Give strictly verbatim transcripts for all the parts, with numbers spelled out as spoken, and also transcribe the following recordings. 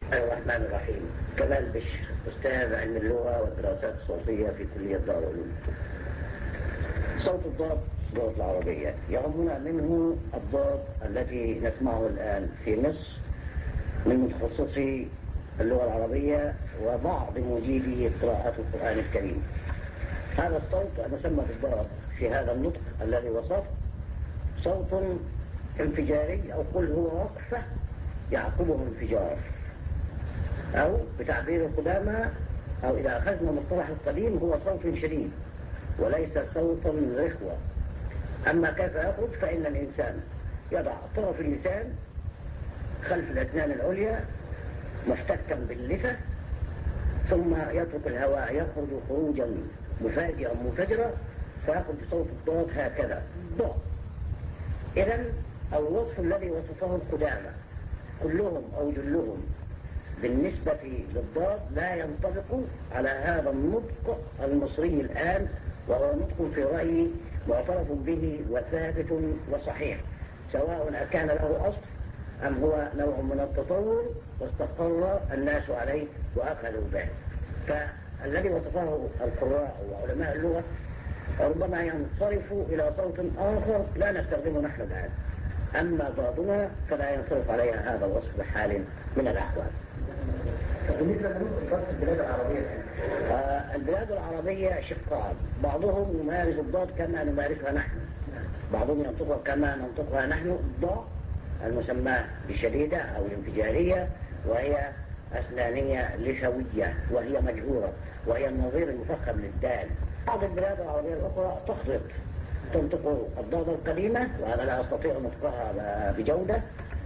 الرحمن الرحيم. كمال بشر، أستاذ علم اللغة والدراسات الصوتية في كلية دار العلوم. صوت الضاد اللغة العربية يهمنا منه الضاد التي نسمعه الآن في مصر من متخصصي اللغة العربية وبعض مجيدي قراءة القرآن الكريم. هذا الصوت المسمى بالضاد في هذا النطق الذي وصف صوت انفجاري، أو قل هو وقفة يعقبه انفجار، أو بتعبير القدامى أو إذا أخذنا مصطلح القديم هو صوت شديد وليس صوتا رخوة. أما كيف يخرج فإن الإنسان يضع طرف اللسان خلف الأسنان العليا محتكا باللثة، ثم يترك الهواء يخرج خروجا مفاجئا منفجرا فيخرج صوت الضاد هكذا ضاد. إذن الوصف الذي وصفه القدامى كلهم أو جلهم بالنسبة للضاد لا ينطبق على هذا النطق المصري الآن، وهو نطق في رأيي معترف به وثابت وصحيح، سواء كان له أصل أم هو نوع من التطور واستقر الناس عليه وأخذوا به. فالذي وصفه القراء وعلماء اللغة ربما ينصرف إلى صوت آخر لا نستخدمه نحن الآن، أما ضادنا فلا ينصرف عليها هذا الوصف بحال من الأحوال. بالنسبة للضاد في البلاد العربية آه البلاد العربية شقان، بعضهم يمارس الضاد كما نمارسها نحن، بعضهم ينطقها كما ننطقها نحن الضاء المسماة بالشديدة أو الانفجارية، وهي أسنانية لثوية وهي مجهورة وهي النظير المفخم للدال. بعض البلاد العربية الأخرى تخلط، تنطق الضاد القديمة وأنا لا أستطيع نطقها بجودة،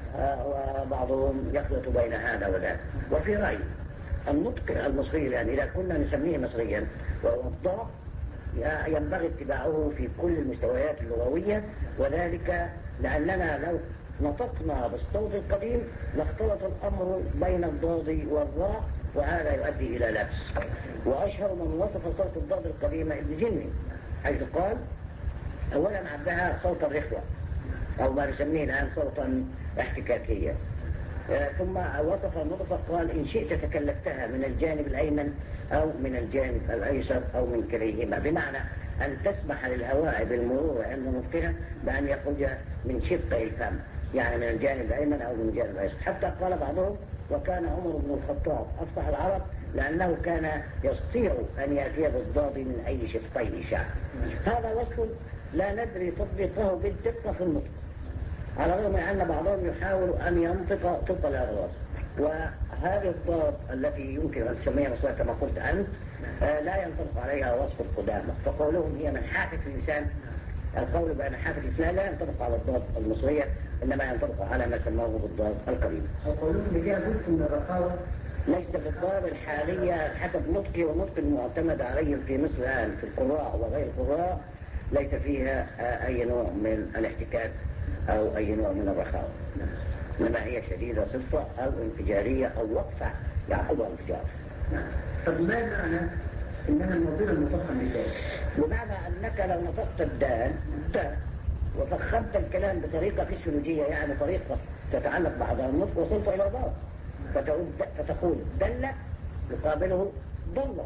وبعضهم يخلط بين هذا وذاك. وفي رأيي النطق المصري الآن إذا كنا نسميه مصريا وهو الضاد ينبغي اتباعه في كل المستويات اللغوية، وذلك لأننا لو نطقنا بالصوت القديم لاختلط الأمر بين الضاد والضاء وهذا يؤدي إلى لبس. وأشهر من وصف صوت الضاد القديمة ابن جني، حيث قال أولا عدها صوت الرخوة أو ما نسميه الآن صوتا احتكاكيا، ثم وصف النطق قال إن شئت تكلفتها من الجانب الأيمن أو من الجانب الأيسر أو من كليهما، بمعنى أن تسمح للهواء بالمرور عند نطقها بأن يخرج من شقي الفم، يعني من الجانب الأيمن أو من الجانب الأيسر. حتى قال بعضهم وكان عمر بن الخطاب أفصح العرب لأنه كان يستطيع أن يأتي بالضاد من أي شقين شاء. هذا وصف لا ندري تطبيقه بالدقة في النطق، على الرغم أن بعضهم يحاول أن ينطق طبق هذا الوصف. وهذه الضاد التي يمكن أن تسميها مصرية كما قلت أنت لا ينطبق عليها وصف القدامى، فقولهم هي من حافة اللسان، القول بأن حافة اللسان لا ينطبق على الضاد المصرية إنما ينطبق على ما سموه بالضاد القديمة. وقولهم بها جزء من الرخاوة ليس بالضاد الحالية حسب نطقي ونطق المعتمد عليه في مصر الآن في القراء وغير القراء ليس فيها أي نوع من الاحتكاك أو أي نوع من الرخاوة، إنما هي شديدة صفة أو انفجارية أو وقفة يعقبها انفجار. طب ما معنى إنها النظير المفخم للدال؟ بمعنى أنك لو نطقت الدال د وفخمت الكلام بطريقة فسيولوجية، يعني طريقة تتعلق بعضها النطق، وصلت إلى ضاد فتقول دل يقابله ضل.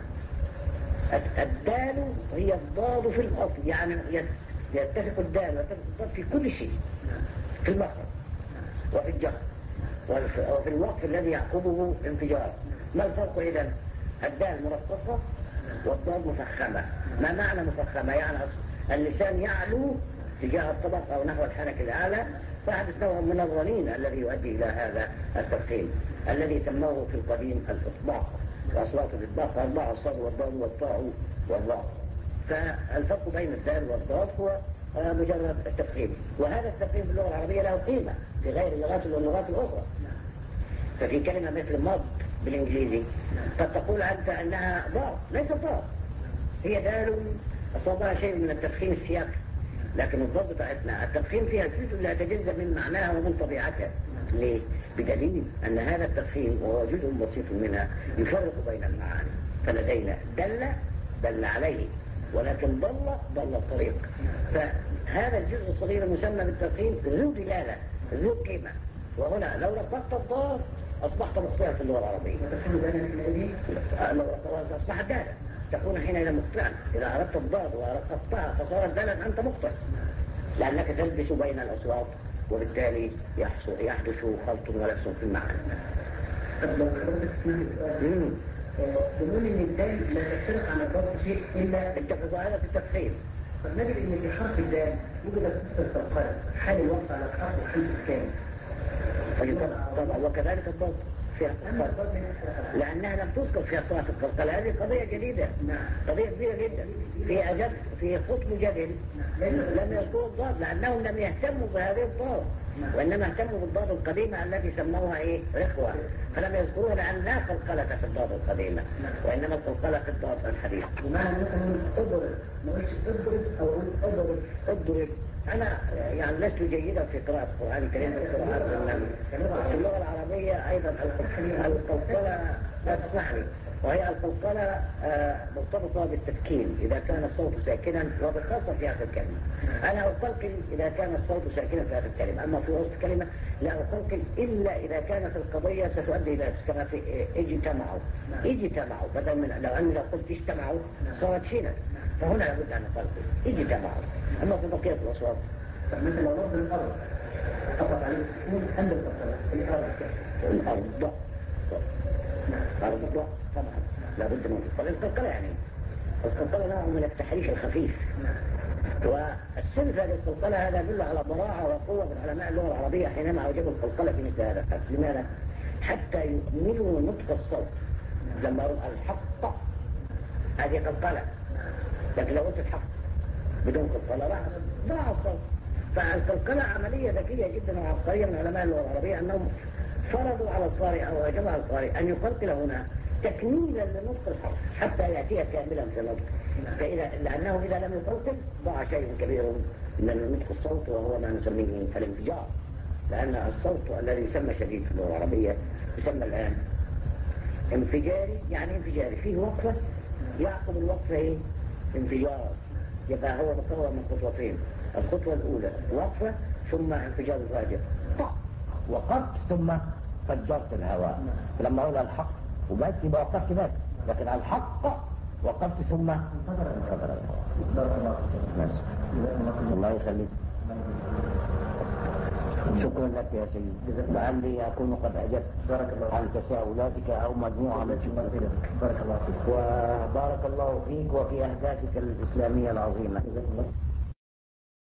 الدال هي الضاد في الأصل، يعني يتفق الدال ويتفق الضاد في كل شيء، في المخرج وفي الجر وفي الوقف الذي يعقبه انفجار. ما الفرق إذن؟ الدال مرققة والضاد مفخمة. ما معنى مفخمة؟ يعني اللسان يعلو تجاه الطبق أو نحو الحنك الأعلى، فحدث نوع من الرنين الذي يؤدي إلى هذا التفخيم الذي سموه في القديم الإطباق، وأصوات الإطباق أربعة: الصاد والضاد والطاء والظاء. فالفرق بين الدال والضاد هو مجرد التفخيم، وهذا التفخيم في اللغة العربية له قيمة في غير اللغات واللغات الأخرى. ففي كلمة مثل مض بالإنجليزي قد تقول أنت أنها ضاد، ليس ضاد، هي دال أصابها شيء من التفخيم السياقي، لكن الضاد بتاعتنا التفخيم فيها جزء لا يتجزأ من معناها ومن طبيعتها. ليه؟ بدليل أن هذا التفخيم وهو جزء بسيط منها يفرق بين المعاني. فلدينا دل دل عليه، ولكن ضل ضل الطريق. فهذا الجزء الصغير المسمى بالتفخيم ذو دلالة ذو قيمة. وهنا لو رققت الضاد أصبحت مخطئا في اللغة العربية. وتكون دالا حينئذ؟ لو أصبحت دالا تكون حينئذ مخطئا. إذا أردت الضاد وأردت الطاء فصارت دالا أنت مخطئ، لأنك تلبس بين الأصوات وبالتالي يحدث خلط ولبس في المعنى. طب لو حضرتك تسمعني سؤال، بنقول إن الدال لا تفترق عن الضاد شيء إلا أنت في ظاهرة التفخيم. طب نجد إن في حرف الدال وجدت نفس القلقلة، حال الوقف على الحرف وحال السكان. طبعا وكذلك الضاد فيها القلقلة لأنها لم تذكر فيها صلاة القلقلة. هذه قضية جديدة، قضية كبيرة جدا. في أجل في خطب جدل لم يذكروا الضاد لأنهم لم يهتموا بهذه الضاد، وإنما اهتموا بالضاد القديمة التي سموها إيه رخوة، فلم يذكروها لأن لا قلقلة في الضاد القديمة وإنما القلقلة في الضاد الحديث. بمعنى مثلا اضرب، ما قلتش اضرب أو اضرب اضرب. أنا يعني لست جيدا في قراءة القرآن الكريم بالقراءات النمل. في اللغة العربية أيضا القلقلة لا تسمعني، وهي القلقلة مرتبطة بالتسكين إذا كان الصوت ساكنا وبالخاصة في آخر الكلمة. أنا أقلقل إذا كان الصوت ساكنا في آخر الكلمة، أما في وسط الكلمة لا أقلقل إلا إذا كانت القضية ستؤدي إلى كما في اجتمعوا. اجتمعوا بدل من لو أني لو قلت اجتمعوا صارت شينا، فهنا لابد أن أقلقل اجتمعوا. أما في بقية الأصوات مثل لو رب الأرض فقط عليه السكون عند القلقلة الأرض الأرض الأرض طبعا لابد من القلقلة. القلقلة يعني القلقلة نوع من التحريك الخفيف، والسن في هذه القلقلة هذا يدل على براعة وقوة من علماء اللغة العربية حينما أوجبوا القلقلة في مثل هذا الحد. لماذا؟ حتى يكملوا نطق الصوت. لما يقول الحق هذه قلقلة، لكن لو قلت الحق بدون قلقلة راح ضاع الصوت. فالقلقلة عملية ذكية جدا وعبقرية من علماء اللغة العربية أنهم فرضوا على القارئ أو أوجبوا على القارئ أن يقلقل هنا تكميلا لنطق الحرف حتى يأتي كاملا في النطق، فإذا لأنه إذا لم يقلقل ضاع شيء كبير من نطق الصوت وهو ما نسميه الانفجار. لأن الصوت الذي يسمى شديد في اللغة العربية يسمى الآن انفجاري. يعني انفجاري فيه وقفة يعقب الوقفة ايه انفجار، يبقى هو مكون من خطوتين. الخطوة الأولى وقفة ثم انفجار فاجر، وقفت ثم فجرت الهواء. لما أقول الحق وبس يبقى وقفت بس، لكن الحق وقفت ثم انفجر الهواء. الله يخليك. شكرا لك يا سيدي، لعلي أكون قد أجبت بارك الله عن تساؤلاتك أو مجموعة من شكرك. بارك الله فيك وبارك الله فيك وفي أهدافك الإسلامية العظيمة.